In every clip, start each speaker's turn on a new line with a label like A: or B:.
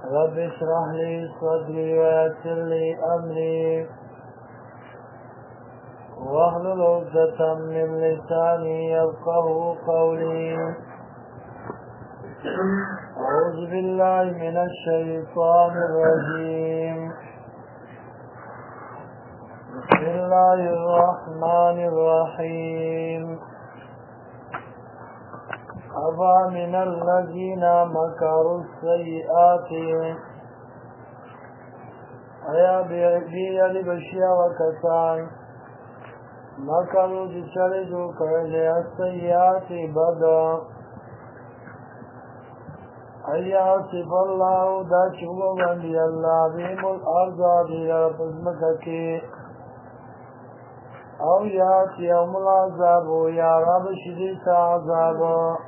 A: رب اشرح لي صدري ويسر لي أمري واحلل عقدة من لساني يفقهوا قولي. أعوذ بالله من الشيطان الرجيم. بسم الله الرحمن الرحيم. أفمن الذين مكروا السيئات آیا بیالی بشیا و کسان مکرو جچلی جو کرده السیئات بدا آیا صف اللہ دا چوبا بندی اللہ بیم الارض آدیر پزمککی او یات یوم العذاب یا رب شدیت عذاب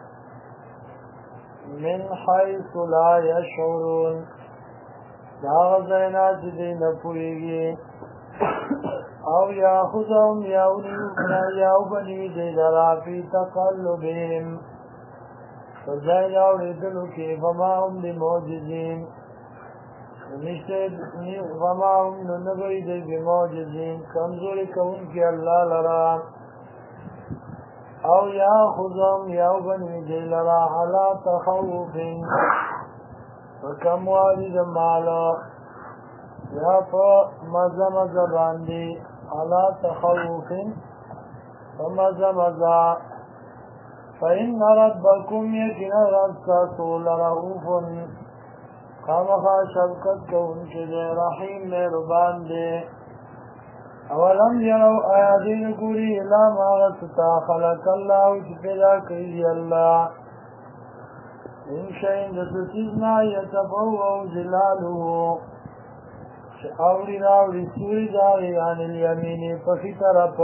A: من حيث لا يشعرون داغ زینا چدی نپوئیگی او یاخذهم یاو بنی دی درا فی تقلبهم فزینا وردلو کی فما هم بمعجزین فما هم ننبی دی بمعجزین کمزوری کون کی اللہ لرا او یاخذهم یاو بنی دی لرا علا تخوف فکم والد مالا یا پا مزا مزا باندی علا تخوف فمزا فإن ربكم يكن ربكتو لرؤوف خامخا شبکت کون کے دے رحیم مہربان دے. اولم یرو آیادین گوری الا ما غسطا خلق اللہ چی پیدا کری اللہ ان شئین دسیزنا یتفوو ظلالو اوری راوری سوری داری عن الیمین پخی طرف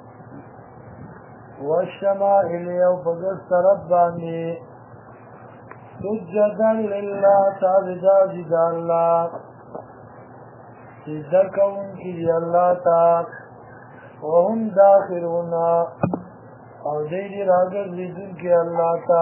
A: والشمائل یو پگست طرف باندی سجدا للہ تابدازی دا اللہ سجدہ کون کی اللہ تا وهم داخلون او دیدی راگر لیدن کی اللہ تا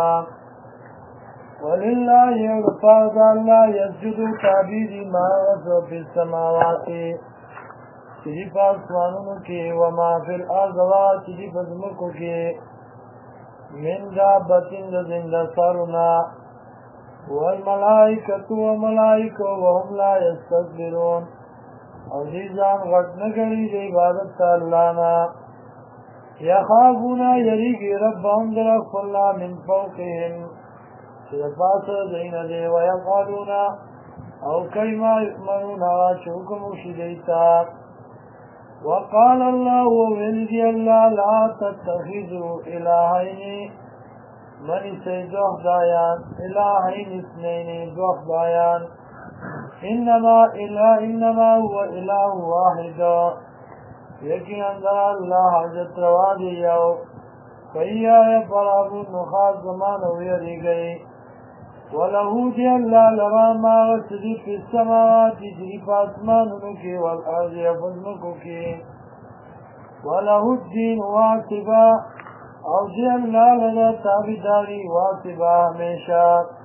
A: وللہ یغفاد اللہ یسجدو تابیدی ما غصو فی السماواتی چیزی پاسوانونو کی وما فی الارض و چیزی پزمکو کی من دابتن زندہ سرنا والملائکت و ملائکو وهم لا یستکبرون او دیزان غٹ نگری دی عبادت تا اللہ نا یخافونا یریگی ربهم درخ اللہ من فوقهم چلپاس دین دی ویقالونا او کلما یؤمنونا چوکمو شدیتا وقال اللہ وولدی اللہ لا تتخذوا الہین منی سی دوخ دایان الہین اثنین دوخ دایان انما هو الہ واحد یقین اندر اللہ حضرت روا دیو فیایا فرابون نخاص زمان ویری گئی ولہو دی اللہ لما ما غسدی فی السماوات جری پاسمانونو کی والارض یفزمکو کی ولہو الدین واصبا او دی اللہ لنا تابداری واصبا ہمیشہ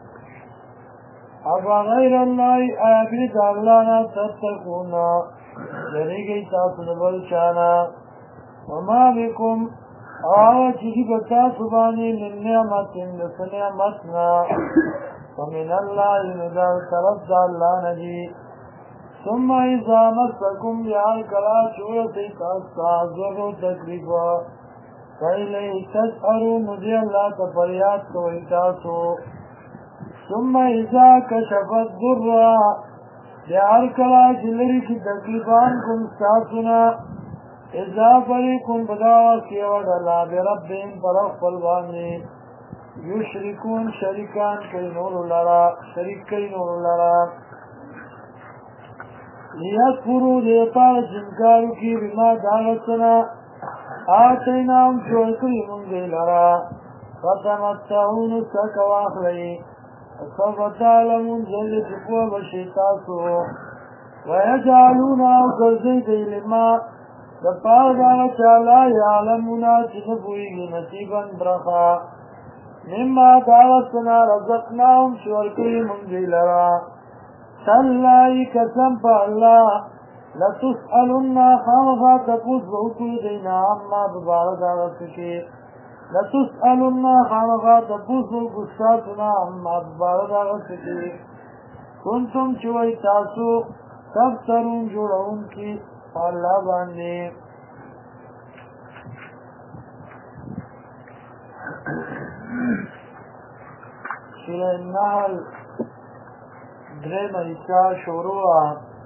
A: ابا غیر اللہ آیابید اللہ نا تتقونا جری گئی تاسو نبل چانا وما بکم آوہ چیزی بتا سبانی من نعمت لسنعمتنا ومن اللہ ندر طرف دا اللہ ندی ثم اذا مسکم بیان کلا چورتی تاستا ذرو تکریفا فإليه تسحروا مجھے اللہ کا پریاد کو احتاسو ثم اذا کشفت ذرہ بیان کلا جلری کی تکلیفان کم ساسنا اذا فریقن بداوا کیوڑ اللہ بربین پرخ فالبانی یشرکون شریکان کئی نور لرا شریک کئی نور لرا لیکفرو دیتا جنکارو کی بما دانتنا آتینام چوکری منگی لرا فتمتعون سکواخ لئی سوف تعلمون جل جکو بشیتاسو ویجعلون او گرزی دی لما دپاو دانا چالا یعلمونا چنبویگی نصیبا برخا مما دعوتنا رزقناهم شورکی منگی لرا تالله قسم په الله لتسألن خامخا تپوس به وکړو دینا عما په باره د هغه څه کې لتسألن خامخا تپوس به وکړو ستاسو نه عما په باره د هغه څه کې کنتم چې وایي تاسو تفترون جوړونکي په الله باندې سوره النحل درېمه حصه شروع وه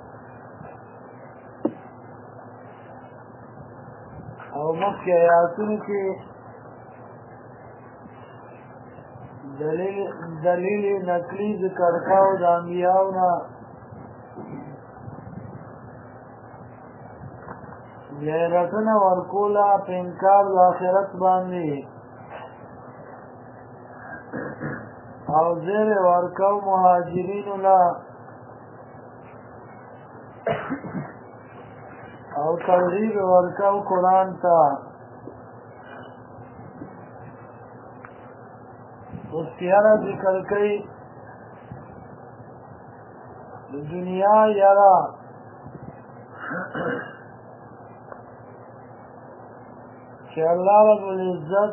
A: او مخکې آیاتونو کې دلیل نقلي ذکر کاو د انبیاو نه غیرتونه ورکوله په انکار د آخرت باندې او زیر ورکو مهاجرینو له او ترغیب ورکو قرآن ته اوسیاره ذکر کوي د دنیا یاره چې الله رب العزت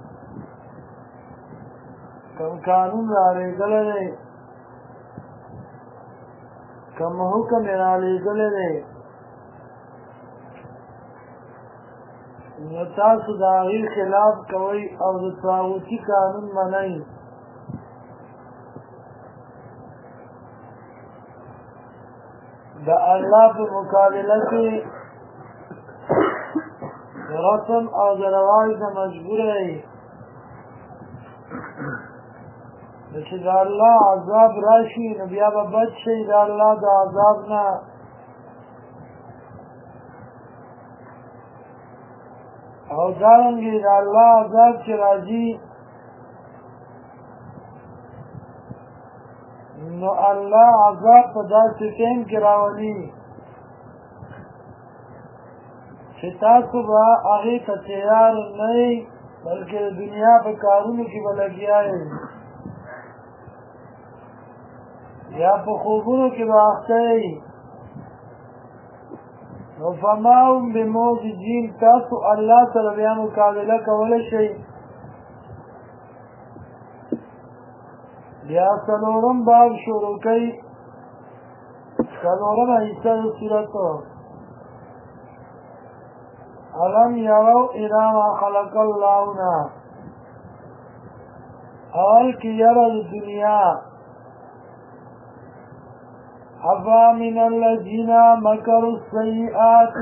A: کم قانون را لېږلی دی کم حکم یې را لېږلی دی نو تاسو د هغې خلاف کوئ او د طاغوتي قانون منئ د الله په مقابله کې د رسم او د رواج نه مجبوره یې چې د الله عذاب راشي نو بیا به بچ شئ د الله د عذاب نه او دارنګې د الله عذاب چې راځي نو الله عذاب په داسې ټیم کې راولي چې تاسو به هغې ته تیار نه یئ بلکې د دنیا په کارونو کې به لګیا یئ یا په خوبونو کې به اخته یئ نو فما هم بمعجزین تاسو الله سره بیا مقابله کولی شئ بیا څلورم باب شروع کوي څلورمه حصه د سورت الم یروا الی ما خلق الله نه اول کې یره د دنیا افا من الذین مکروا السیئات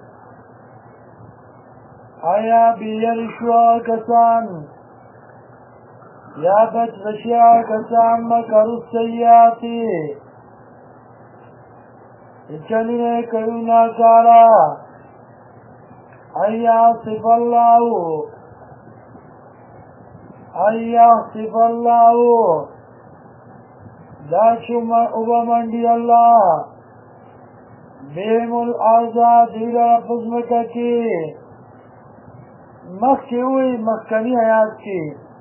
A: آیا بیرشوا کسان یا بچ بشیا کسان مکروا السیئات چلنے کرونا کارا ایاسف اللہ دا شما اوبمندی اللہ بیم الارضا دیگر پزمکا کی مخی ہوئی مخکنی حیات کی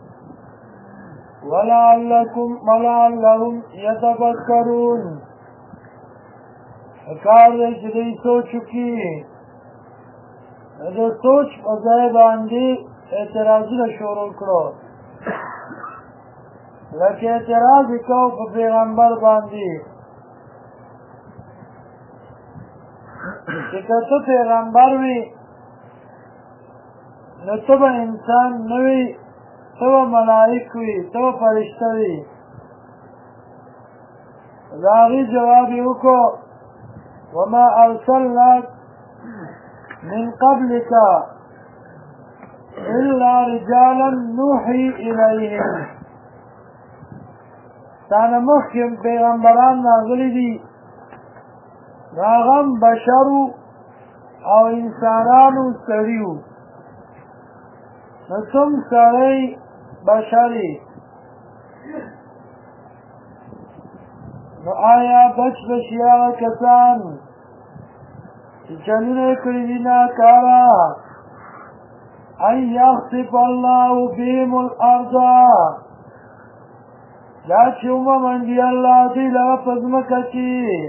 A: ولعلهم یتفکرون کار دے چې دوی سوچ وکړي د سوچ په ځای باندې اعتراضونه شروع کړو لکه اعتراض یې کوو په پیغمبر باندې چې که ته پیغمبر وي نو ته به انسان نه وي ته به ملایک وي ته به فرشته وي د هغې جواب یې وکړو وما أرسلناك من قبلك إلا رجالا نوحي إليهم تانا مخیم پیغمبران نازلی دی ناغم بشرو او انسانانو سریو نتم سری بشری نو آیا بچ بشیا کسان چې چلونه کړي دي ناکاره ان یخسف الله بهم الارض دا چې ومومن دي الله دوی لره په ځمکه کې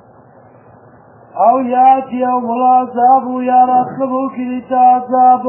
A: او یاتي یوم العذاب یا راتلب وکړي دي ته عذاب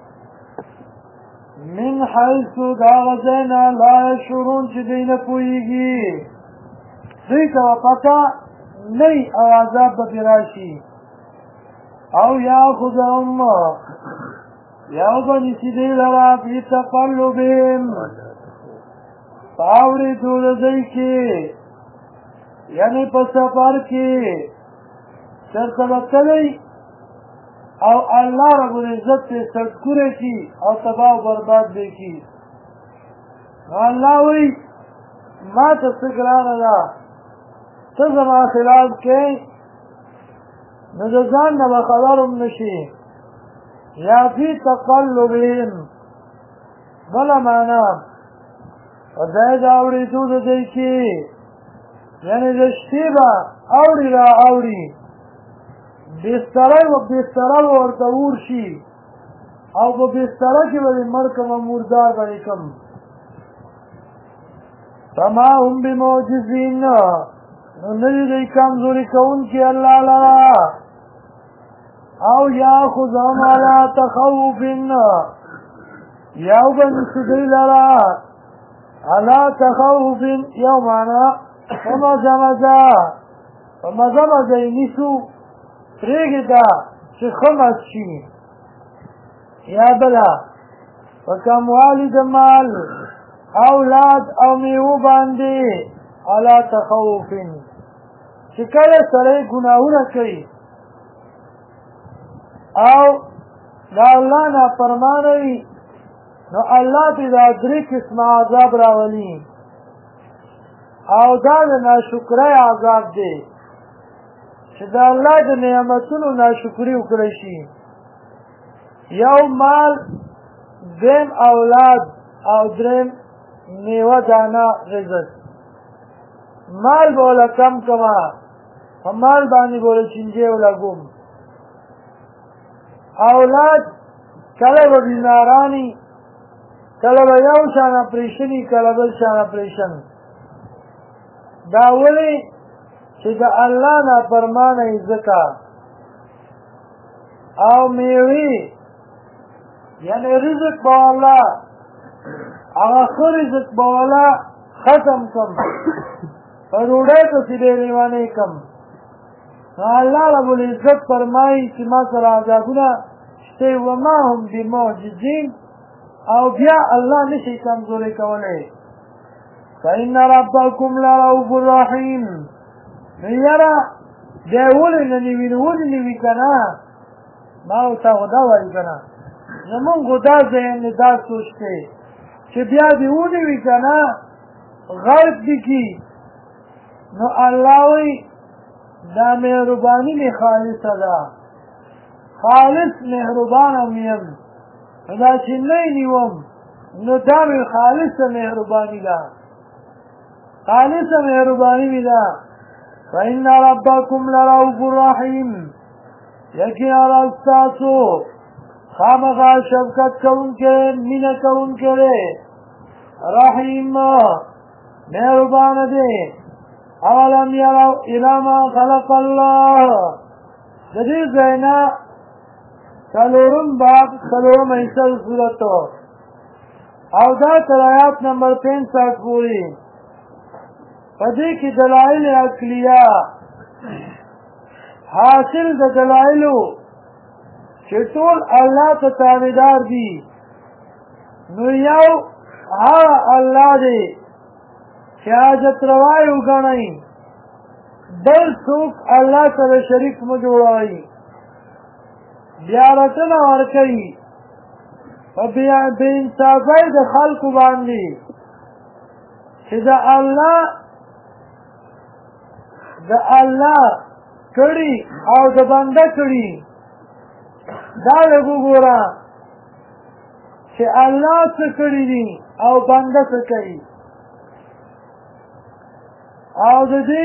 A: من حیث دا غځی نه لا یشعرون چې دوی نه پوهېږي دوی ته به پته نه وي او عذاب به پرې راشي او یاخذهم یا به نیسي دوی لره فی تقلبهم په اورېدو د دوی کې یعنې په سفر کې چېرته به تلئ او الله رب العزت پې سټکوره کړي او تباه و برباد به یې کړي نو الله وایي ما ته څه ګرانه ده ته زما خلاف کوې نو د ځان نه به خبر هم نه شي یا فی تقلبهم بله معنا په ځای د اورېدو د دوی کې یعنې د شپې به اوري را اوري بستره به ورته اور شي او په بستره کې به یې مړ کړم مردار به یې کړم فما هم بمعجزین نو نه دي دوی کمزوري کوونکي الله لره او یاخذهم علی تخوف یا به نیسي دوی لره علی تخوف یو معنا په مزه مزه یې نیسو پرېږده چې ښه مست شي یا بله په کموالي د مال اولاد او میوو باندې علی تخوف چې کله سړی ګناهونه کوي او د الله نافرمانه وي نو الله پرې دا درې قسمه عذاب راولي او دا د ناشکرۍ عذاب دی چې د الله د نعمتونو ناشکري وکړی شي یو مال دویم اولاد او دریم میوه دانه رزق مال به وله کم کمه په مال باندې به وله چینجې ولګوم اولاد کله به بیمارانی کله به یو شان اپریشن کله بل شان اپریشن دا ولې چې د الله نافرمانه یې ځکه او میوې یعنې رزق به الله هغه ښه رزق به الله ختم کړم په ډوډۍ پسې به یې لیونی کړم نو الله رب العزت فرمایي چې ما سره عذابونه شته وما هم بمعجزین او بیا الله نشي کمزوری کولی فإن ربکم لرؤوف رحیم نو یاره دی ولې نه نوي نو ولې نه وي که نه ما ورته خو دا وایي که نه زمونږ خو دا ذهن دا سوچ دی چې بیا دې ونوي که نه غرق دې کي نو الله وایي دا مهرباني مې خالصه ده خالص مهربانه مې یم دا چې نه یې نیوم نو دا مې خالصه مهرباني ده خالصه مهرباني مې ده فإن ربکم لرؤوف رحیم یقینا رب ستاسو خامخا شفقت کوونکی مینه کوونکی دی رحیم مهربانه دی اولم یروا الی ما خلق الله د دې ځای نه څلورم باب څلورم حصه صورت او دا تر آیات نمبر 65 پورې په دې کې دلایل عقلیه حاصل د دلایلو چې ټول الله ته تابعدار دي نو یو هغه الله دی چې حاجت روای وګڼئ بل څوک الله سره شریک مه جوړوئ بیا رټنه ورکوي په بې انصافۍ د خلکو باندې چې د الله کړي او د بنده کړي دا لږ وګوره چې الله څه کړي دي او بنده څه کوي او د دې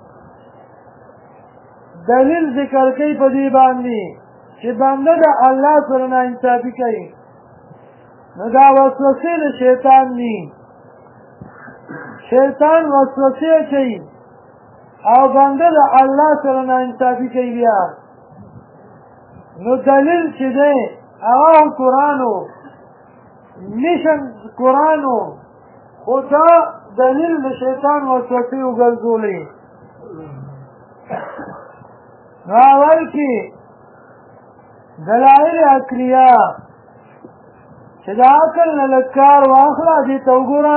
A: دلیل ذکر کوي په دې باندې چې بنده د الله سره ناانصافي کوي نو دا وسوسې د شیطان دي شیطان وسوسه کوي او بنده د الله سره ناانصافي کوي بیا نو دلیل چې دی هغه قرآن و میشن قرآن و خو دا دلیل د شیطان وسوسې وګرځولی نو اول کې دلایل عقلیه چې د عقل نه لږ کار واخله دې ته وګوره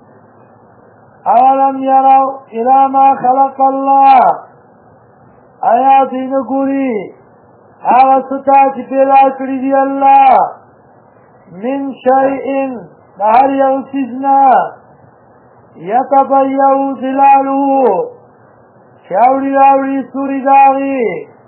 A: اولم یروا الی ما خلق الله آیا دوی نه ګوري هغه څه ته چې پیدا کړي دي الله من شیء د هر یو څیز نه یتبیع ظلاله چې اوړي راوړي سوري د هغې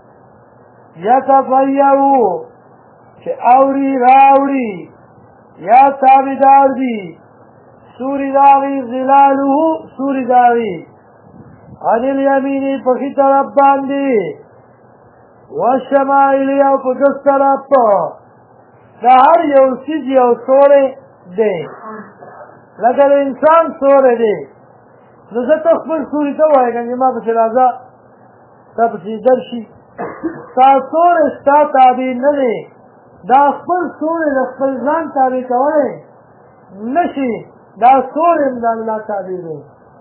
A: یتبیع چې اوړي راوړي یا تابعدار دي سوري د هغې ظلاله سوري د هغې عن الیمین په ښي طرف باندې والشمائل او په ګس طرف د هر یو څیز یو سوری دی لکه د انسان سوری دی نو زه ته خپل سوري ته وایې که ما پسې راځه تا پسې درشي ستا سوری ستا تابع نه دی دا خپل سوری د خپل ځان تابع کولی نه شي دا سوری هم د الله تابع دی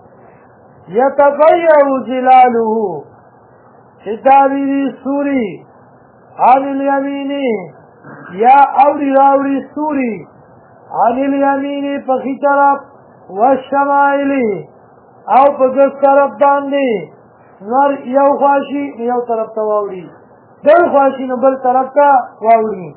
A: یتبیع ظلاله چې تابع دي سوري عن الیمینې یا اوړي راوړي سوري عن الیمینې په ښي طرف والشمائلې او په ګس طرف باندې نور یو خوا شي یو طرف ته واوړي بل خوا شي نو بل طرف ته واوړي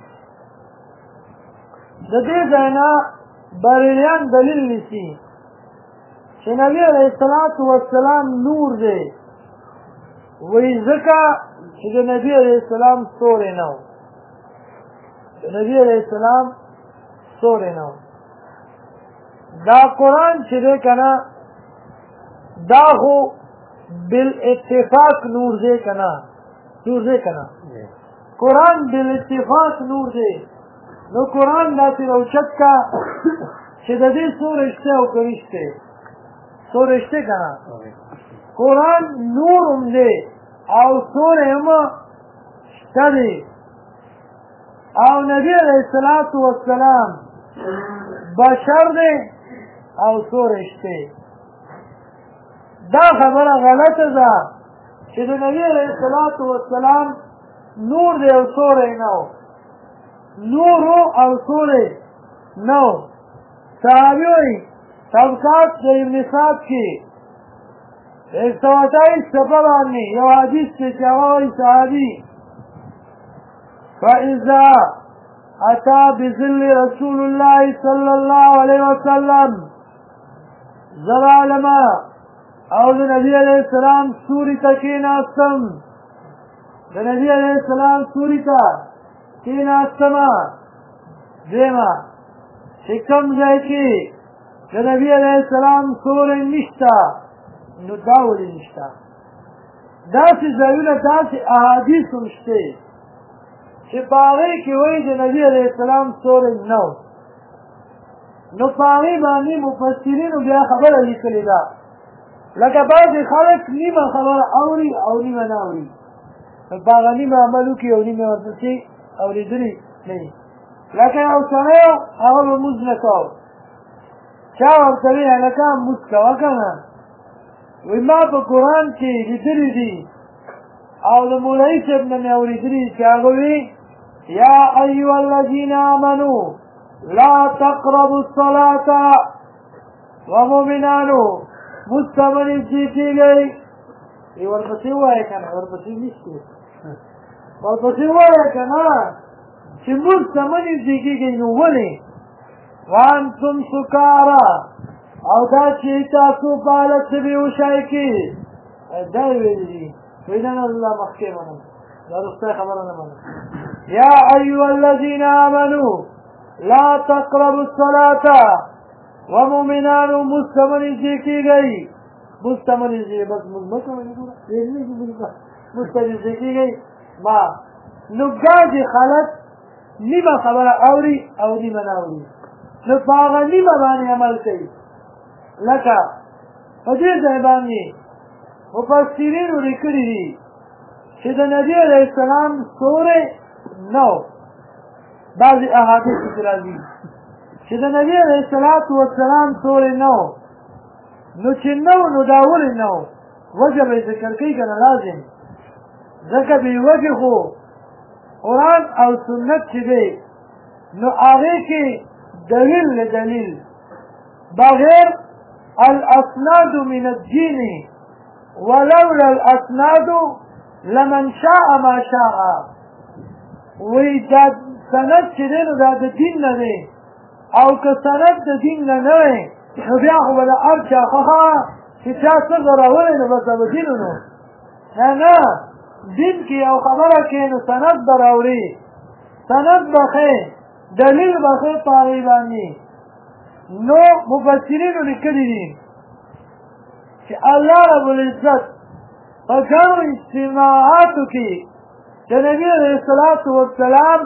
A: د دې ځای نه بریلیان دلیل نیسي چې نبي علیه الصلاة والسلام نور دی وایي ځکه چې د نبي علیه السلام ستوری نه و د نبي علیه السلام ستوری نه و دا قرآن چې دی که نه دا خو بالاتفاق نور دی که نه نور دی که نه قرآن بالاتفاق نور دی نو قرآن داسې روچت کا چې د دې څو رشته او که رشته څو رشته که نه قرآن نور هم دی او سوری هم شته دی او نبی علیه الصلاة والسلام بشر دی او سوری شته دا خبره غلطه ده چې د نبی علیه الصلاة والسلام نور دی او سوری نه و نور او سوری نه و صحابي وایي طبقات د ابن سعد کې 128 صفحه باندې یو حدیث کې چې هغه وایي صحابي فإذا أتى بظل رسول الله صلى الله عليه وسلم زرالما او د نبی علیه السلام سوري ته کېناستم د نبی علیه السلام سوري ته کېناستمه دویمه چې کوم ځای کې د نبی علیه السلام سوری نشته نو دا ولې نشته داسې ځایونه داسې احادیث هم شته چې په هغې کې وایي د نبي علیه السلام سوری نه و نو په هغې باندې مفسرینو بیا خبره لیکلې ده لکه بعضې خلک نیمه خبره اوري او نیمه نه اوري په هغه نیمه عمل وکړي او نیمه ورپسې اورېدلي نه وي لکه یو سړی هغه به لمونځ نه کوو چا ورته وی هلکه لمونځ کوه که نه وایي ما په قرآن کې لیدلي دي او د مولوي صاحب نه مې اورېدلي چې هغه وي یا ایها الذین آمنوا لا تقربوا الصلاة ومؤمنانو مونځ ته مه نږدې کېږئ ورپسې ووایه که نه ورپسې نشته ورپسې ووایه که نه چې مونځ ته مه نږدې کېږئ نو ولې وانتم سکارا او دا چې تاسو په حالت څه بېهوشۍ کې دا یې ویلي دي وایي نه نه الله مخکې منم دا رستی خبره نه منم یا ایها الذین آمنوا لا تقربوا الصلاة ومؤمنانو مونځ ته مه نږدې کېږئ مونځ ته مه نږدې بس مونځ مه کوئ مونځ ته نږدې کېږئ ما نو بعضې خلک نیمه خبره اوري او نیمه نه اوري نو په هغه نیمه باندې عمل کوي لکه په دې ځای باندې مفسرینو لیکلي دي چې د نبي علیه السلام ستوری نه و بعضې احادیثو کې راځي چې د نبي علیه السلام ستوری نه و نو چې نه و نو دا ولې نه و وجه به یې ذکر کوي که نه لازم ځکه بې وجې خو قرآن او سنت چې دی نو هغې کې دلیل لدلیل بغیر الاسناد من الدین ولولا الاسناد لمن شاء ما شاء وی دا سند چې دی نو دا د دین نه دی او که سند د دین نه نه وی نو بیا خو به د هر چا خوښه چې چا څه غورولی نو بس به دین نو نه دین کې یو خبره کې نو سند به راوړي سند به ښې دلیل به ښې په هغې باندې نو مفسرینو لیکلي دي چې الله رب العزت په ګڼو اجتماعاتو کې د نبي علیه السلام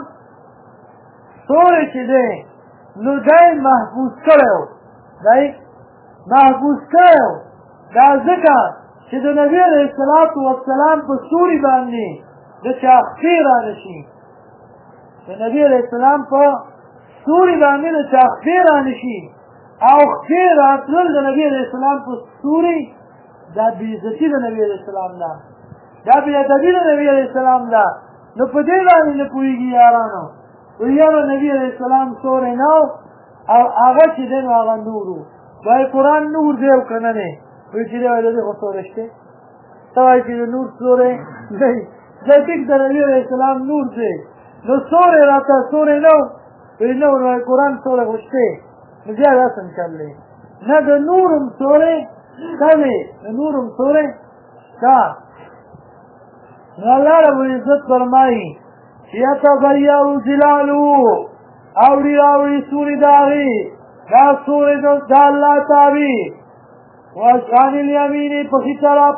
A: ستوری چې دی نو دی محفوظ کړی و دی محفوظ کړی و دا ځکه چې د نبي علیه السلام په ستوري باندې د چا خفې را نه شي د نبي علیه السلام په ستوري باندې د چا خفې را نه شي او خفې راتلل د نبي علیه السلام په ستوري دا بېعزتي د نبي علیه السلام ده دا بېادبي د نبي علیه السلام ده نو په دې باندې نه پوهېږي یارانو وایي یاره نبي علیه السلام ستوری نه او هغه چې دی نو هغه نور و وایي قرآن نور دی او که نه دی وایي چې دی وایي د دې خو ستوری شته ته وایي چې د نور ستوری دی دا ټیک د نبي علیه السلام نور دی نو ستوری راته ستوری نه و وایي نه نو وایي قرآن ستوری خو شته نو بیا دا څنګه چل دی نه د نور هم ستوری شته دی د نور هم ستوری شته نو الله رب العزت فرمایي چې یتغیرو ظلالو اوړي راوړي ستوري د هغې دا ستوري د الله تابع وعن الیمین په ښي طرف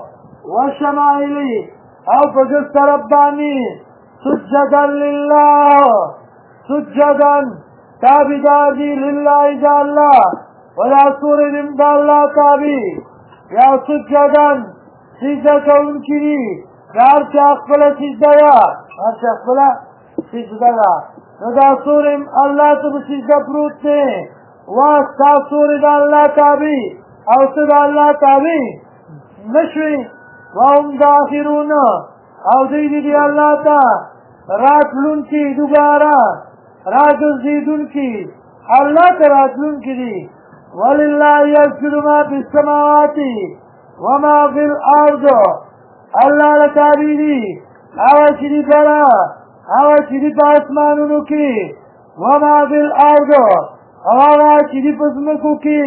A: وشمائلي او په ګس طرف باندې سجدا لله سجدا تابعدار دي لله د الله ولا ستوري د الله تابع یا سجدا سجده کوونکي دي هر چا خپله سجده ده هر چا خپله سجده ده نو دا ستوری الله ته په سجده پروت دی وا ستا ستوری د الله تابع او ته د الله تابع نه شوې وهم داخرون او دوی دي الله ته راتلونکي دوباره راګرځېدونکي الله ته راتلونکي دي ولله یسجد ما فی السماوات وما فی الارض الله لتابع دي هغه چې دي بره هغه چې دي په اسمانونو کې وما فی الارض هغه چې دي په ځمکو کې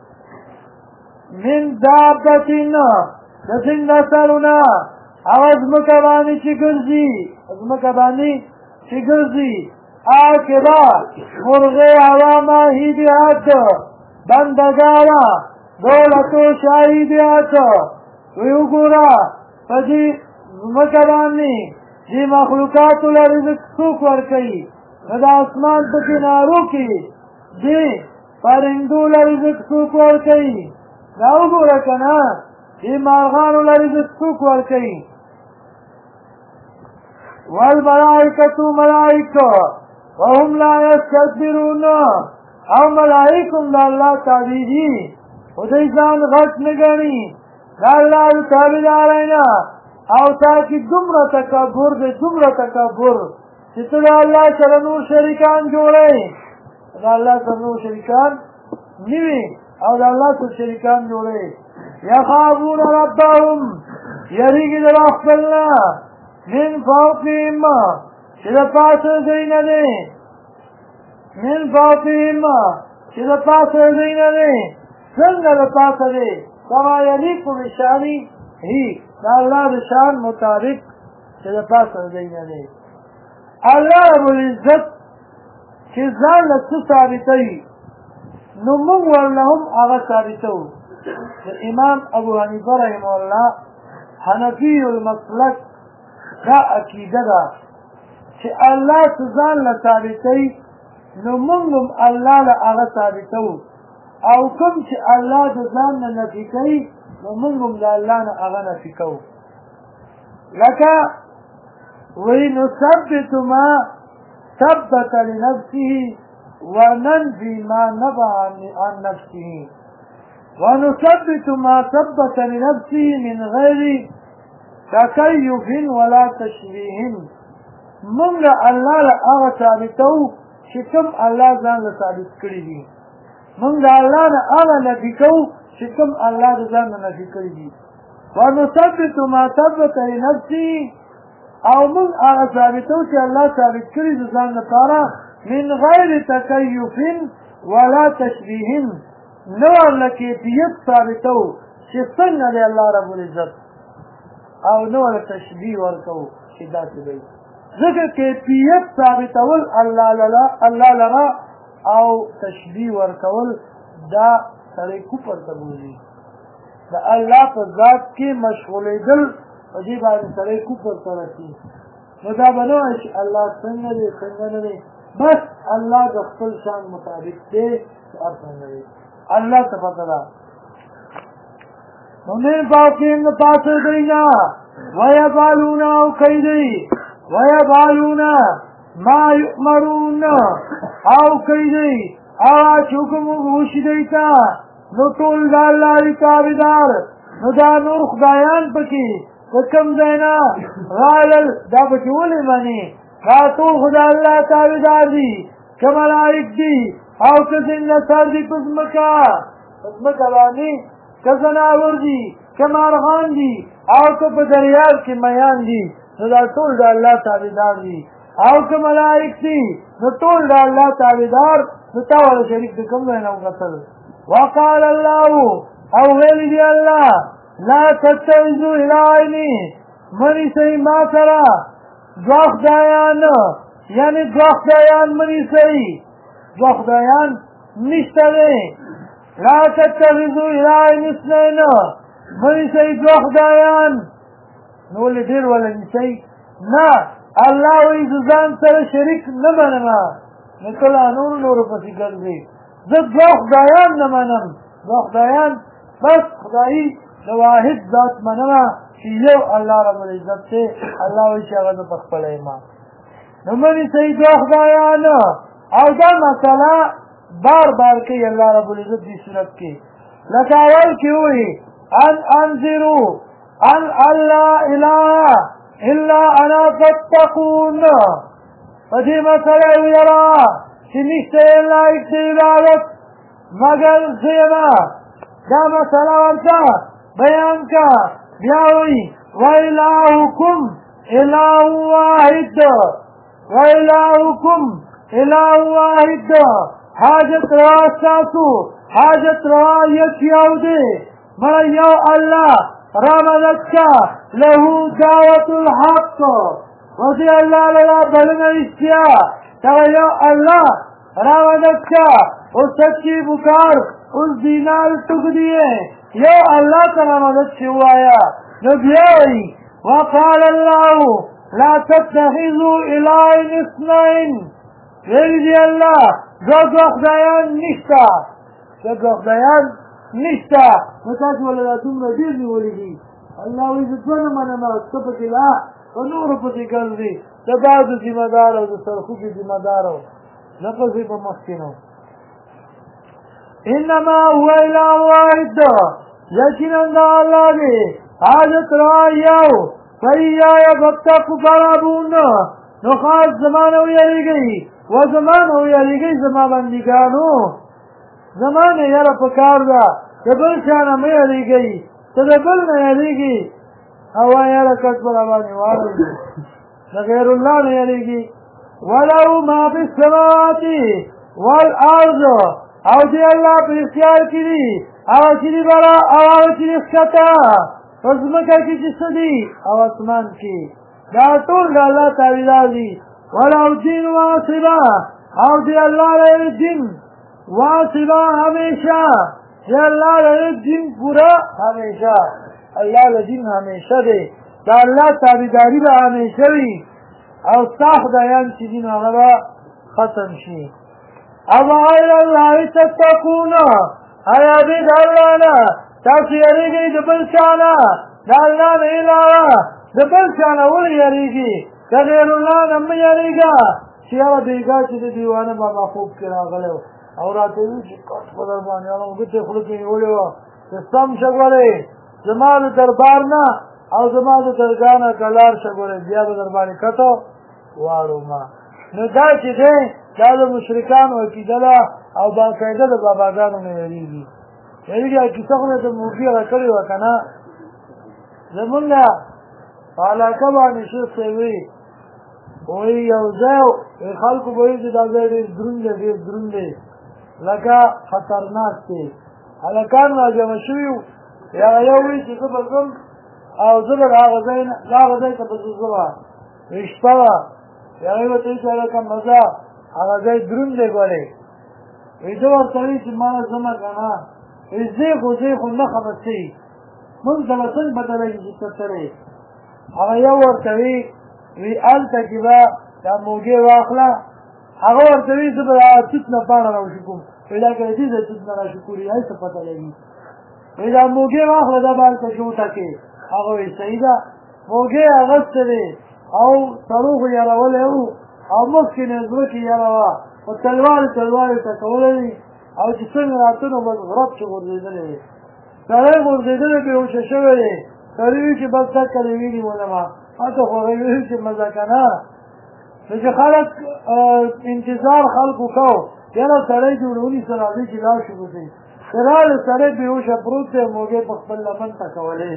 A: من دابة د څنګه سرونه هغه ځمکه باندې چې ګرځي ځمکه باندې چې ګرځي عاقبه مرغې هوا ماهي دیات بندګاره دولتو شاهي دیات وی وګوره په دې ځمکه باندې دې مخلوقاتو له رزق څوک ورکوي نو د اسمان په کنارو کې دې پرندو له رزق څوک ورکوي دا وګوره که نه دې مارغانو له رزق څوک ورکوي والملائکة ملائکه وهم لا یستکبرون او ملائکم د الله تابع دي خو دوی ځان غټ نه ګڼي د الله د تابعدارۍ نه او تا کې دومره تکبر دی دومره تکبر چې ته د الله سره نور شریکان جوړئ د الله سره نور شریکان نه وي او د الله سره شریکان جوړئ یخافون ربهم یریږي د رب خپل نه من فوقهم چې د پاسه دوی نه دی من فوقهم چې د پاسه دوی نه دی څنګه د پاسه دی کما یلیق بشانه د الله د شان مطابق چې د پاسه دوی نه دی الله رب العزت چې ځان له څه ثابتوي نو موږ ورله هم هغه ثابتوو د امام ابو حنیفه رحمه الله حنفي المسلک دا عقیده ده چې الله څه ځان له ثابتوي نو موږ هم الله له هغه ثابتوو او کوم چې الله د ځان نه نفي کوي نو موږ هم د الله نه هغه نفي کوو لکه ونثبت ما ثبت لنفسه وننفي ما نبع عن نفسه ونثبت ما ثبت لنفسه من غير تكيف ولا تشبيه موږ الله له هغه ثابتو چې کوم الله ځان له ثابت کړي دي موږ د الله نه هغه نفي کوو چې کوم الله د ځان نه نفي کړي دي ونثبت ما ثبت لنفسه او موږ هغه ثابتو چې الله ثابت کړي د ځان لپاره من غیر تکیف ولا تشبیه نو له کیفیت ثابتو چې څنګه دی الله رب العزت او نو له تشبیه ورکو چې داسې دی ځکه کیفیت ثابتول الله لرا او تشبیه ورکول دا سړی کفر ته بولي د الله په ذات کې مشغولېدل په دې باندې سړی کفر ته رسي نو دا به نه وایي چې الله څنګه دی څنګه نه دی بس الله د خپل شان مطابق دی چې هر څنګه دی الله ته پته ده نو نه باقین پاسه دی نه ویفعلون او کوي دی ويفعلون ما يؤمرون او کوي دی چې حکم وشي دی ته نو ټول د الله دی تابعدار نو دا نور خدایان پکې په کوم ځای نه غالل دا پکې ولې مني دا ټول خدای الله تابعدار دي که ملائک دي او که څنګه سر دي په ځمکه باندې که ځناور دي که مارغان دي او که په دریاب کې میان دي نو دا ټول د الله تابعدار دي او که ملائک دي نو ټول د الله تابعدار نو تا ولا شریک د کوم ځای نه وکتل وقال الله او ویلی دی الله لا تتخذوا الهین منی سی ما سره دوه خدایان یعنی دوه خدایان منی سی دوه خدایان نشته دی لا تتخذوا الهین اثنین منی سی دوه خدایان نو ولې ډېر ولا نیسئ نه الله وایي زه ځان سره شریک نه منم نو کله نورو پسې ګرځئ زه دوه خدایان نه منم دوه خدایان بس خدایي د واحد ذات منم چې یو الله رب العزت دی الله وایي چې هغه زه په خپله یم نو منې صحیح دوه خدایان او دا مسله بار بار کوي الله رب العزت دې صورت کې لکه اول کې وایي ان انذروا ان لا اله الا انا فاتقون په دې مسله ویرا چې نشته لایق دی عبادت مگر زه یم دا مسله ورته بیان کا بیا وایي وإلهکم إله واحد وإلهکم إله واحد حاجت روا ستاسو حاجت روا یک یو دی مړه یو الله را مدد کا له دعوت الحق وزي الله لنا بلنا اشتیا دغه یو الله را مدد کا او سچی بکار اس دینار ټک دیے یو الله تعالی مدد شوایا نو بیا وی وقال الله لا تتخذوا الهين اثنين ویل دی الله دو خدایان نشتا دو خدایان نشتا نو تاسو ولا دومره ډېر نیولي دي الله وایي زه دوه نه منم ته پکې لا په نورو پسې ګرځې د بعضو ذمه دار او د سرخوږي ذمه دارو نه پسې په مخکې نو انما هو اله واحد یقینا دا الله دی حاجت را یو فإیایا فاتقوا فارهبون نو خاص زمانه ویریږئ و زمانه ویریږئ زما بندګانو زمانه یاره پکار ده د بل چا نه مه یریږئ ته د بل نه یریږي هوا یاره کټ پر باندې واړوي د غیر الله نه یریږي ولو ما فی السماوات والارض او دی الله په اختیار کې دي او چې دی بلا او چې دی ښکته په ځمکه کې چې څه دي او اسمان کې دا ټول د الله تابعدار دي ولو دین واصبه او دی الله له دین واصبه همیشه دی الله له دین پورا همیشه الله له دین همیشه دی دا الله تابعداري به همیشه وي او ستا خدایان چې دین هغه به ختم شي او غیر الله تتقون آیا بید اللہ نا تاسو یریگی د بل چانا د اللہ نا علاوه د بل چانا ولی یریگی که غیر اللہ نا م یریگا چې هغه بیګا چې د دیوانه بابا خوب کې راغلی او راته وي چې کاش په در باندې هغه ګوتې خوله کې نیولې وه چې سم شه ګورې زما د دربار نه او زما د درګاه نه که لاړ شه ګورې بیا به در باندې کټو واړومه نو دا چې دی دا د مشرکانو عقیده ده او باقاعده د باباګانو نه یېرېږي یېرېږي کیسه خو مې د موږي هغه کړې وه که نه زمونږ په علاقه باندې شیخ صاحب وایي وایي یو ځای خلکو به وایي چې دا ځای ډېر دروند دی ډېر دروند دی لکه خطرناک دی هلکان راجمع شوي وو هغه یو وایي چې زه به ځم او زه به د هغه ځای ته به زه ځمه شپه وه هغې به ته وایي چې هلکه مزه هغه ځای دروند دی ګورې وایي زه ورته وایي چې ما ځمه که نه وایي ځای خو نه خبر شي مونږ ته به څنګه بدلېږي چې ته تلې هغه یو ورته وایي وی هلته کې به دا موږی واخله هغه ورته وایي زه به د توت نه پاڼه راوشي کوم وایي دا که د دې د توت نه راشي کوري هلته څه پته لګي وایي دا موږی واخله دا به هلته کې وټکې هغه وایي صحیح ده موږی اغوستی دی او سړو خو یرولی وو او مخکې نه زړه کې یره وه خو تلوارې ټکولی دي او چې څنګه راته نو بس غرب چې غورځېدلی دی سړی غورځېدلی بېهوشه شوی دی سړي وي چې بس ټکه دې ونیولم هلته خو هغې ویل چې مزه که نه نو چې خلک انتظار خلکو کو یاره سړی دې ونیسه راځئ چې لاړ شو کوسئ چې راغلې سړی بېهوشه پروت دی موږی په خپل لمن ټکولی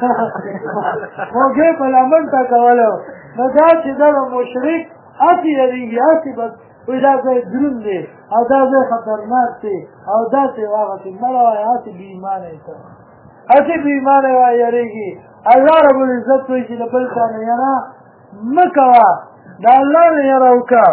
A: موږی په لمن ټکولی نو دا چې دا د مشرک هسې یېرېږي هسې بس وایي دا ځای دروند دی او دا ځای خطرناک دی او داسې واغسې مه راوایه هسې بې ایمانه یې ته هسې بې ایمانه یې وایه یېرېږي الله رب العزت وایي چې د بل چا نه یره مه کوه د الله نه یره وکړه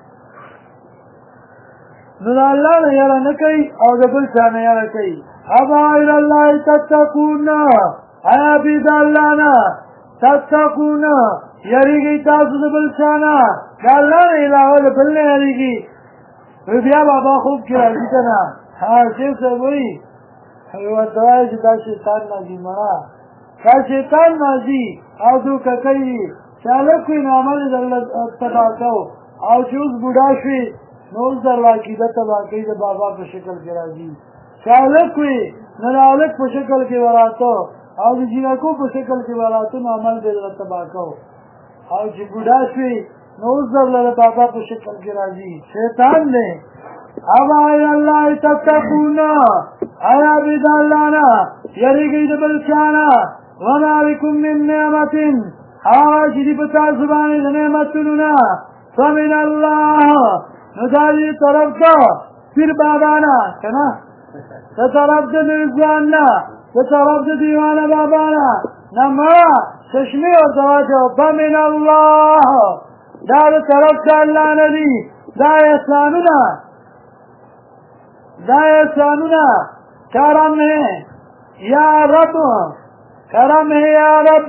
A: نو د الله نه یره نه کوي او د بل چا نه یره کوي افغیر الله تتقون آیا بې د الله نه تتقون یریږئ تاسو د بل چا نه د الله نه علاوه د بل نه یریږي بیا بابا خوب کې راځي که نه شیخ صاحب وایي ورته وایي چې دا شیطان نازي مړه دا شیطان نازي او دوکه کوي چې هلک وي نو عمل یې درله تباه کو او چې اوس بوډا شوې نو اوس درله عقیده تباه کوي د بابا په شکل کې راځي چې هلک وي نو د هلک په شکل کې به راته او د جینکو په شکل کې به راته نو عمل به یې درله تباه کو او چې بوډا شوې نو اوس درله د بابا په شکل کې راځي شیطان دی افغیر الله تتقون آیا بې د الله نه یریږئ د بل چا نه وما بکم من نعمة هغه چې دي په تاسو باندې د نعمتونو نه فمن الله نو دا دې طرف ته پیر بابا نه که نه د طرف د رضوان نه د طرف د دیوانه بابا نه مړه چشمې ورته واچوه فمن الله دا د طرف د الله نه دي دا احسانونه کرم ہے یا رب کرم ہے یا رب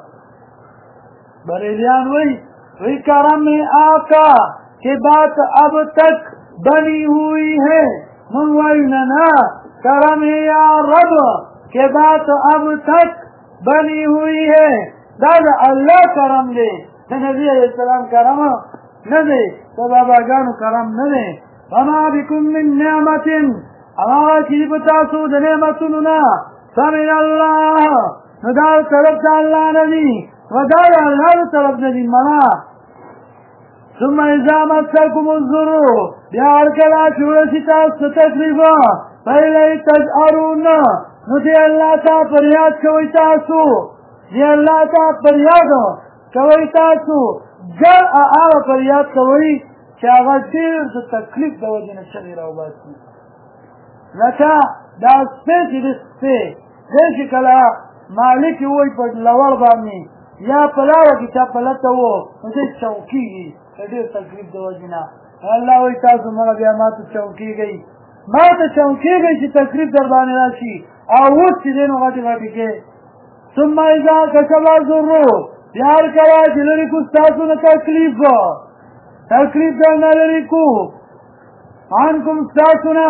A: بریلیان وہی کرم ہے آقا کہ بات اب تک بنی ہوئی ہے منوائننا کرم ہے یا رب کہ بات اب تک بنی ہوئی ہے دادا اللہ کرم دے نبی علیہ السلام کرم نہ دے تو بابا گانو کرم نہ دے وما بكم من نعمة أما كي بتاسو د نعمتونو نه فمن الله نو دا طرف د الله نه دي ودا د الله طرف نه دي منا ثم اذا مسكم الضر بیا کله چې ورسي تاسو تکلیفا فإليه تجأرون نو دی الله ته فریاد کوي تاسو دی الله ته فریاد کوي تاسو جر هغه فریاد کوي چې هغه ډېر د تکلیف د وجې نه چغې راوباسي لکه دا سپی چې د سپی دی چې کله مالک یې ووایي په لوړ باندې یا په لاره کې چا پلته و نو دی چوکېږي د ډېر تکلیف د وجې نه الله وایي تاسو مړه بیا ما ته چوکېږئ ما ته چوکېږئ چې تکلیف در باندې را شي او اوس چې دی نو غټې غټې کې ثم اذا کشف الضر بیا هر کله چې لرې کړو ستاسو نه تکلیف در نه لرې کو عنکم ستاسو نه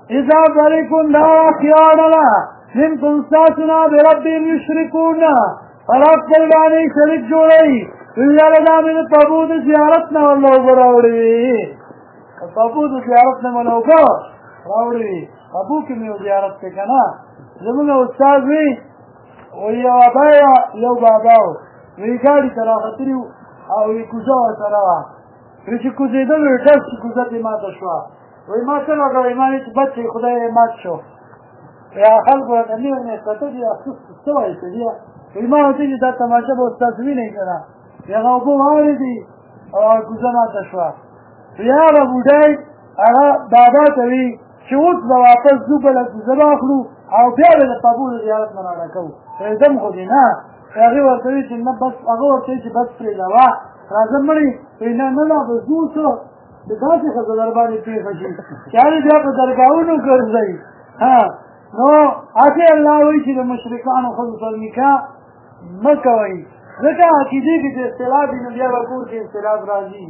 A: اذا فریقون دا خیارلا منکم ستاسونا بربهم یشرکون رب بلبانی شرک جوڑی ویالا دا من تابود زیارتنا واللہ براوڑی تابود زیارتنا واللہ براوڑی ابو کمیو زیارت تے کنا زمان استاذ وی وی آبایا یو باباو وی گاڑی تراختریو او وی کوزا سروا وی چی کوزیدل وی دست کوزا تی ماتا شوا وی ما چلو که وی مانی چی بچه خدای مات شو یا خلق و نمیو نیستو دی اخصوص سوائی سدیا وی ما ہوتی جی تا تماشا با استاذ وی نہیں کنا یا غوبو ماوری دی او کوزا ماتا شوا وی آبا بودای اغا بابا تاوی چی اوت با واپس دو بلا کوزا باخلو او بیا به د قبول زیارت مناړه کوو زم خو دې نه هغې ورته وي چې نه بس هغه ورته وي چې بس پرېږدوه راځم مړې وایي نه نه نه بس ځو څه د داسې ښځه در باندې پېښه شي چې هغې بیا په درګاهونو ګرځئ نو هسې الله وایي چې د مشرکانو ښځو سره نکاح مه کوئ ځکه عقیدې کې چې اختلاف وي نو بیا به کور کې اختلاف راځي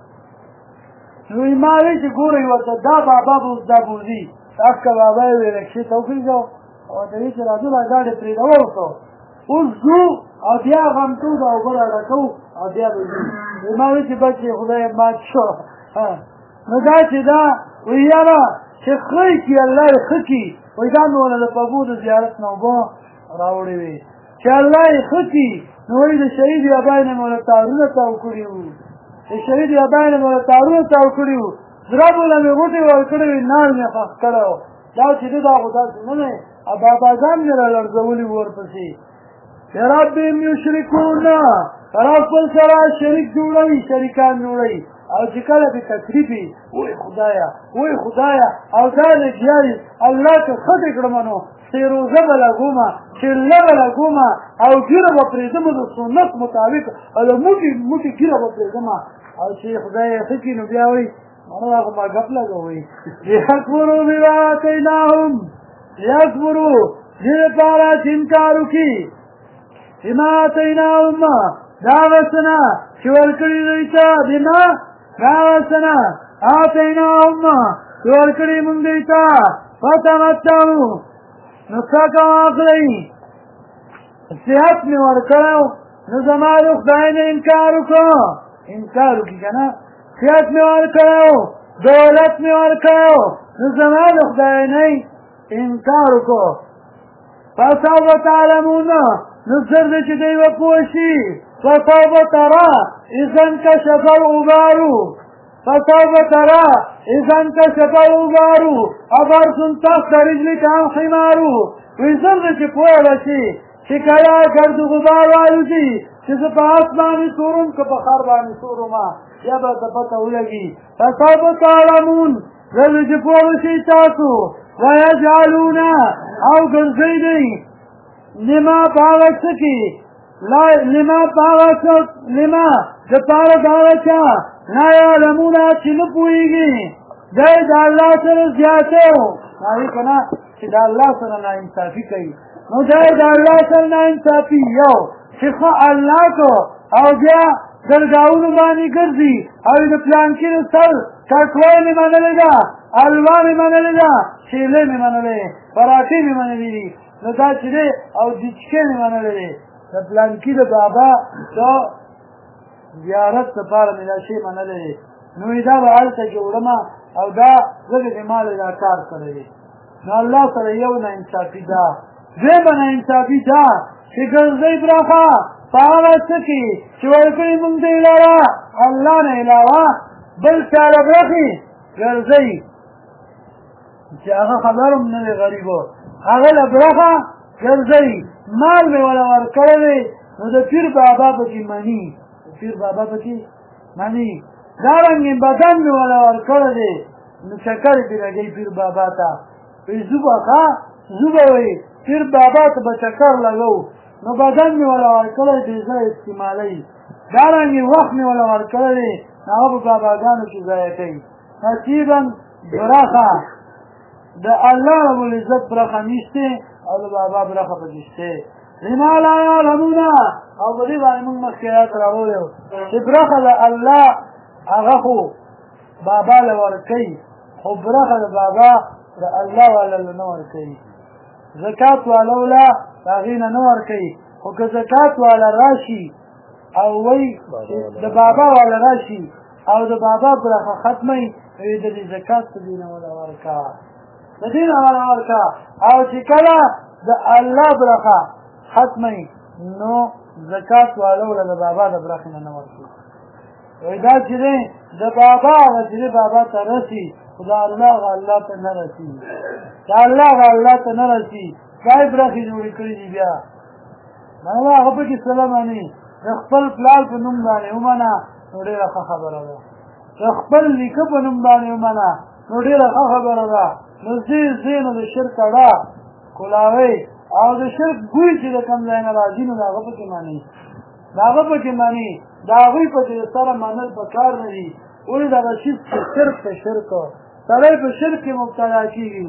A: نو ما وایي چې ګورئ ورته دا بابا به اوس دا بوځي اکا بابا وی رکشی توفیق جو او دوی چې راځو دا ګاډی پرېږدو ورته اوس ځو او بیا غمټو دا اوبه راډکو او بیا به ځو ما وایي چې بچې خدای مات شو نو دا چې دا وایي یاره چې ښه کړي الله یې ښه کړي وایي دا مې ونه د پګو د زیارت نه اوبه راوړې وې چې الله یې ښه کړي نو وایي د شهید ابای نه مې ونه تارونه تاو کړي وو د شهید ابای نه مې ونه تارونه تاو کړي وو زرابوله مې غوټې ورکړې وې نال مې ښخ کړی و دا چې ده دا خو داسې نه دی او باباګان مې را لړزولي وو ورپسې بربهم یشرکون رب خپل سره شریک جوړوي شریکان جوړوي او چې کله دې تکلیف وي وایي خدایه او دا لګیا دي الله که ښه دې کړمه نو فیروزه به لګومه چله به لګومه او ږیره به پرېږدمه د سنت مطابق او د موټي ږیره به پرېږدمه او چې خدای یې ښه کړي نو بیا وایي مانا کو ما گپ لگوئی یکفروا بما آتیناهم یکفروا دې پارا انکارو کی بما آتیناهم داوسنا چې ورکړي دوی ته بما داوسنا آتیناهم چې ورکړي موږ دوی ته فتمتعوا نو څه کوئ صحت مې ورکړو نو زما د خدای نه انکار وکړي که نه صحت مې ورکړو دولت مې ورکړو نو زما د خدای نه انکار وکړو فسوف تعلمون نو زر دې چې دوی به پوه شي فسوف ترى اذا انکشف الغبار فسوف ترى اذا انکشف الغبار ابرص تحت رجلك عن حمار وی زر دې چې پوه به شي چې کله ګرد غبار والوځي چې زه په آسماني تورم که په خر باندې تورمه یا به ته پته ولګي فسوف تعلمون زر دې چې پوه به شئ تاسو ویجعلون او ګرځئ دی لما په هغه څه کې لما د پاره د هغه چا لا یعلمون چې نه پوهېږي دی د الله سره زیاتی و هغې که نه چې د الله سره ناانصافي کوي نو دی د الله سره ناانصافي یو چې ښه الله کو او بیا درګاهونو باندې ګرځي او د پلانکي د سر کټوۍ مې منلې ده الوا مې منلې ده شیلې مې منلې پراټې مې منلې دي نو دا چې دی او دیچکې مې منلې دی د پلانکي د بابا د زیارت دپاره مې دا شی منلی دی نو دا به هلته جوړمه او دا زه د ما له دا کار کړی دی نو الله سره یو ناانصافي ده دویمه ناانصافي ده چې ګرځئ برخه په هغه څه کې چې ورکړي موږ دوی لره الله نه علاوه بل چا له برخې ګرځئ چې هغه خبر هم نه دی غریبو هغه له برخه ګرځئ مال مې وله ورکړی دی نو د پیر بابا پکې مني پیر بابا پکې مني دارنګې بدن مې وله ورکړی دی نو چکر پې لګوي پیر بابا ته وایي زه به ښه زه به وایي پیر بابا ته به چکر لګو نو بدن مې وله ورکړی دی زه استعمالوي دارنګې وخت مې وله ورکړی دی هغه په باباګانو کې ضایع کوي نصیبا برخه د الله رب العزت برخه نشته او د بابا برخه پکې شته لما لا یعلمون او په دې باندې موږ مخکې آیات راوړی و چې برخه د الله هغه خو بابا له ورکوي خو برخه د بابا د الله والا له نه ورکوي زکات والا له هغې نه نه ورکوي خو که زکات والا راشي او وایي د بابا والا راشي او د بابا برخه ختموي د دې زکات په دې نه وله ورکوه د دې نه وله ورکوه او چې کله د الله برخه ختموي نو زکات والا له د بابا د برخې نه نه ورکوي وایي دا چې دی د بابا هغه چې دی بابا ته رسي خو د الله هغه الله ته نه رسي د الله هغه الله ته نه رسي دا یې برخې جوړې کړي دي بیا نو هغه پکې څه مني د خپل پلار په نوم باندې ومنه نو ډېره ښه خبره ده د خپل نیکه په نوم باندې ومنه نو ډېره ښه خبره ده نو ځې نو د شرک اړه کولاوی او د شرک بوی چې د کوم ځای نه راځي نو د هغه پکې مني د هغه پکې مني د هغوی پکې سره منل پکار نه دي ولې دغه شي شرک په شرک سړی په شرک کې مبتلا کېږي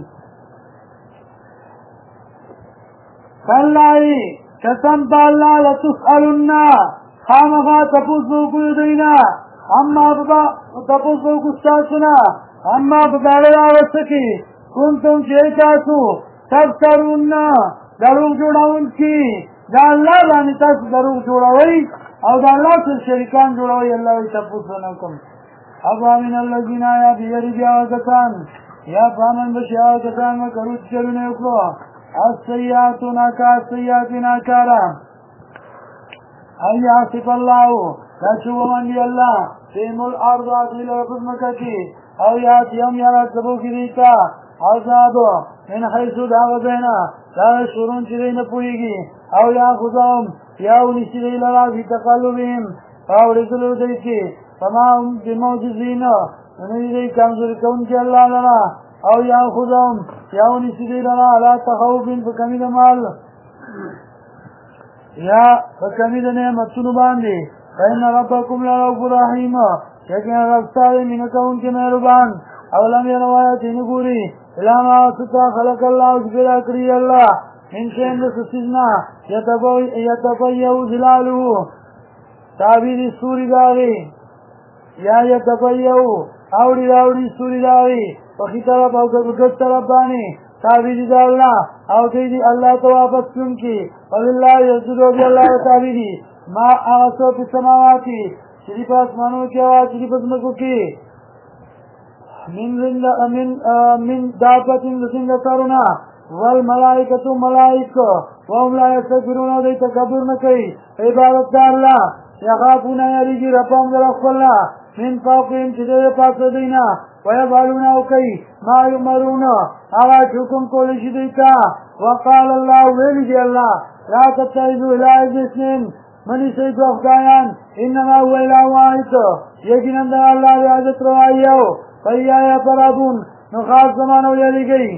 A: کالله قسم په الله لتسألن خامخا تپوس به وکړو دوی نه تپوس به وکړو ستاسو نه اما په باره د هغه څه کې کنتم چې تاسو تفترون دروغ جوړونکي د الله باندې تاسو دروغ جوړوئ او د الله سره شریکان جوړوئ الله وایي تپوس ونه کوم افامن الذین یا بیریږي هغه کسان یا فامن بشي هغه کسان وکړو چې چلونه وکړو السیئات ناکارا ای یاسف الله دا چې ومني الله فیم الارض اصل رب مکه او یاتیم یا سبو کې دیتا عذاب من حيث دا وزینا دا شورون چې نه پويږي او یا خدام یا ونشي دی لرا فی تقلبهم او رسول دی کې تمام بموجزین نو دی کمزور کون کې الله لرا او یا خدام یا ونشي دی لرا لا تخوف بکمی د مال یا بکمی د نعمتونو باندې فإن ربکم لرؤوف رحیم یقینا رب تاسو مینه کوونکی مهربان او لم يروایت نګوري الاما ستا خلق الله جبرا کړی الله من شین د سسنا یتبیو ظلاله تعبیر سوری داغی یا یتبیو اوڑی سوری داغی پخی طرف او گد طرف بانی تعبیر دا اللہ او دیدی اللہ تو واپس کن کی واللہ یسجدو بی اللہ تعبیری ما آغسو پی سماواتی شریف آسمانوں کی آواز شریف اسمکو کی من دابت لسنگ سارنا والملائکة ملائکة وهم لا يستكبرون ودي تکبر نکي عبادت دا اللہ یخافون یریگی ربهم در اخفلنا من فوقهم چدر پاس دینا ويفعلون اوكي ما يؤمرون آغاز حکم کولشی دیتا وقال الله ویلی الله لا تتخذوا اله اثنين منی سید وخدایان انما هو اله واحد یقینا دا الله دی عزت روایو فیایا فرابون نخاص زمانو یریگی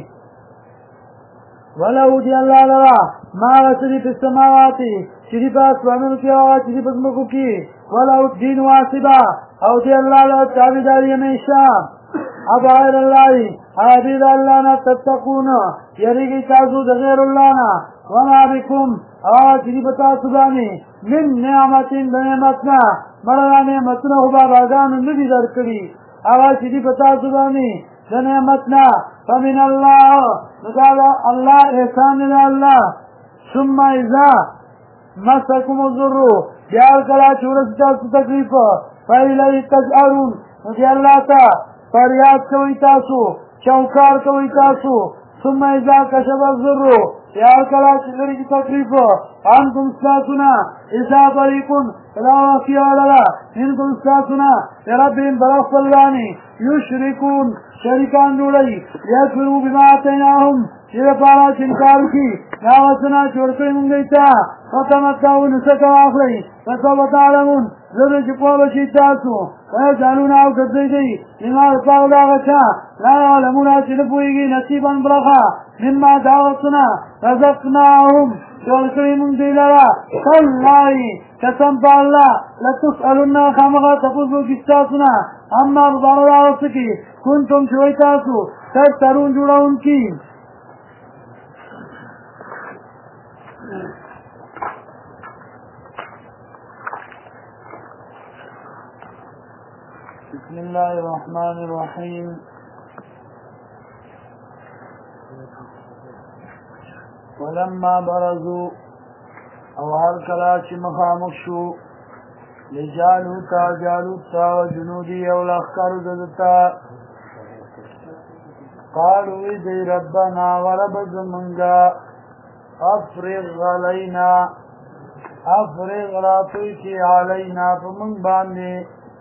A: ولو دی اللہ لرا ما غسری پی السماواتی چیزی پاس وانون کی آغا چیزی پسمکو کی ولو دین واسبا او دی اللہ لرا تابداری ہمیشہ اب غیر اللہ عبید اللہ نا تتقون یریگی تازو دغیر اللہ نا وما بکم آغا چیزی پتا سبانی من نعمتین بنعمتنا مرنا نعمتنا خبا باغان ندی در کری آغا چیزی پتا سبانی نعمتنا فمن الله نقال الله احسان الله ثم اذا مسكم الضر بیار کلا چورستا تکلیف فإليه تجأرون نجي الله تا فریاد کوي تاسو چوکار کوي تاسو ثم اذا كشف الضر بیار کلا چلری کی تکلیف انتم ساتنا اذا فريقون لا وقيا انتم ساتنا ربهم برف اللانی یشرکون شریکان جوړي یکفروا بما آتیناهم چې لپاره انکار کی ناوسنا چورکړی مونږ دیتا فتمتعوا نسکا واخلئ فسوف تعلمون زده چې پوه بشئ تاسو ویجعلون او ګرځئ لما لپاره د هغه چا لا یعلمون چې نه پوهېږي نصیبا برخه مما د هغه څه نه رزقناهم چورکړی مونږ دی لره تالله قسم په الله لتسألن خامخا تپوس وکړي ستاسو نه اما په باره د هغه څه کې کنتم چې وئ تاسو تفترون جوړونکي بسم الله الرحمن الرحيم ولما برزوا او هر کلا چې مخامخ شو جالوتا وجنودی او لخکر ددتا قالوا دی ربنا ورب زمنگا افرغ راتوی کی علینا پمن باندې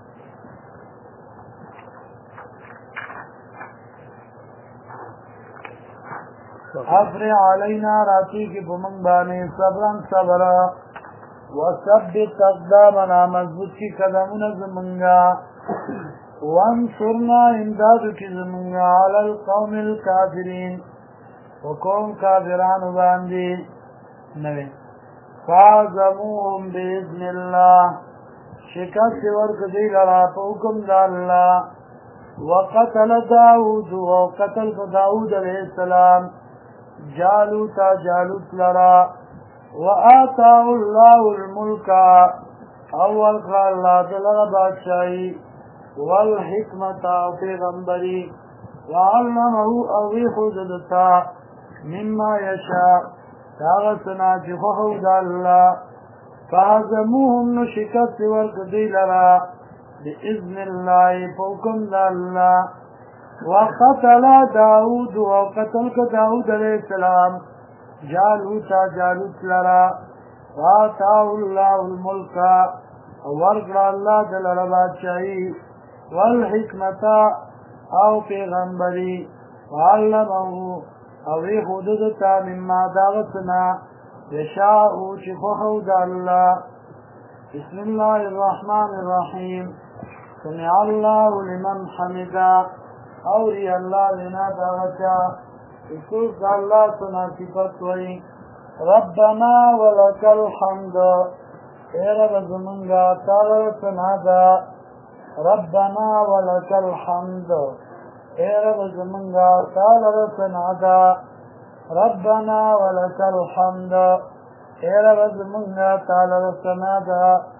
A: افرغ علینا راتوی کی پمن باندې صبرا وثبت اقدامنا مضبوط کی قدمون زمنگا وانصرنا امداد کی زمنگا علی القوم الكافرین وقوم کافران باندې نوے فازموهم باذن الله شکست ورک دی لرا په حکم د الله وقتل داود وقتل داود علیہ السلام جالوت لرا وآتاه الله الملك اول قال الله دلغ بادشاہی والحکمت پیغمبری وعلمه اویخ ددتا مما یشاء تاغتنا جخوحو دا اللہ فهزموهم نشکست ورکدی لرا بإذن الله فوکم دا اللہ وقتل داود وقتل داود علیہ السلام جالوت لرا وآتاه الله الملك ورقر اللہ دلر بادشاہی والحکمت او پیغمبری وعلمه اوی خودتا مما داغتنا یشاءو چی خوخو دا اللہ بسم اللہ الرحمن الرحیم سمع اللہ لمن حمدا اوری اللہ لنا داغتا اکتوز دا اللہ سنا صفت وی ربنا ولک الحمد اے رب زمنگا تاغر سنا دا ربنا ولک الحمد اے رب زمنگا تعالی رسنا دا ربنا ولک الحمد اے رب زمنگا تعالی رسنا دا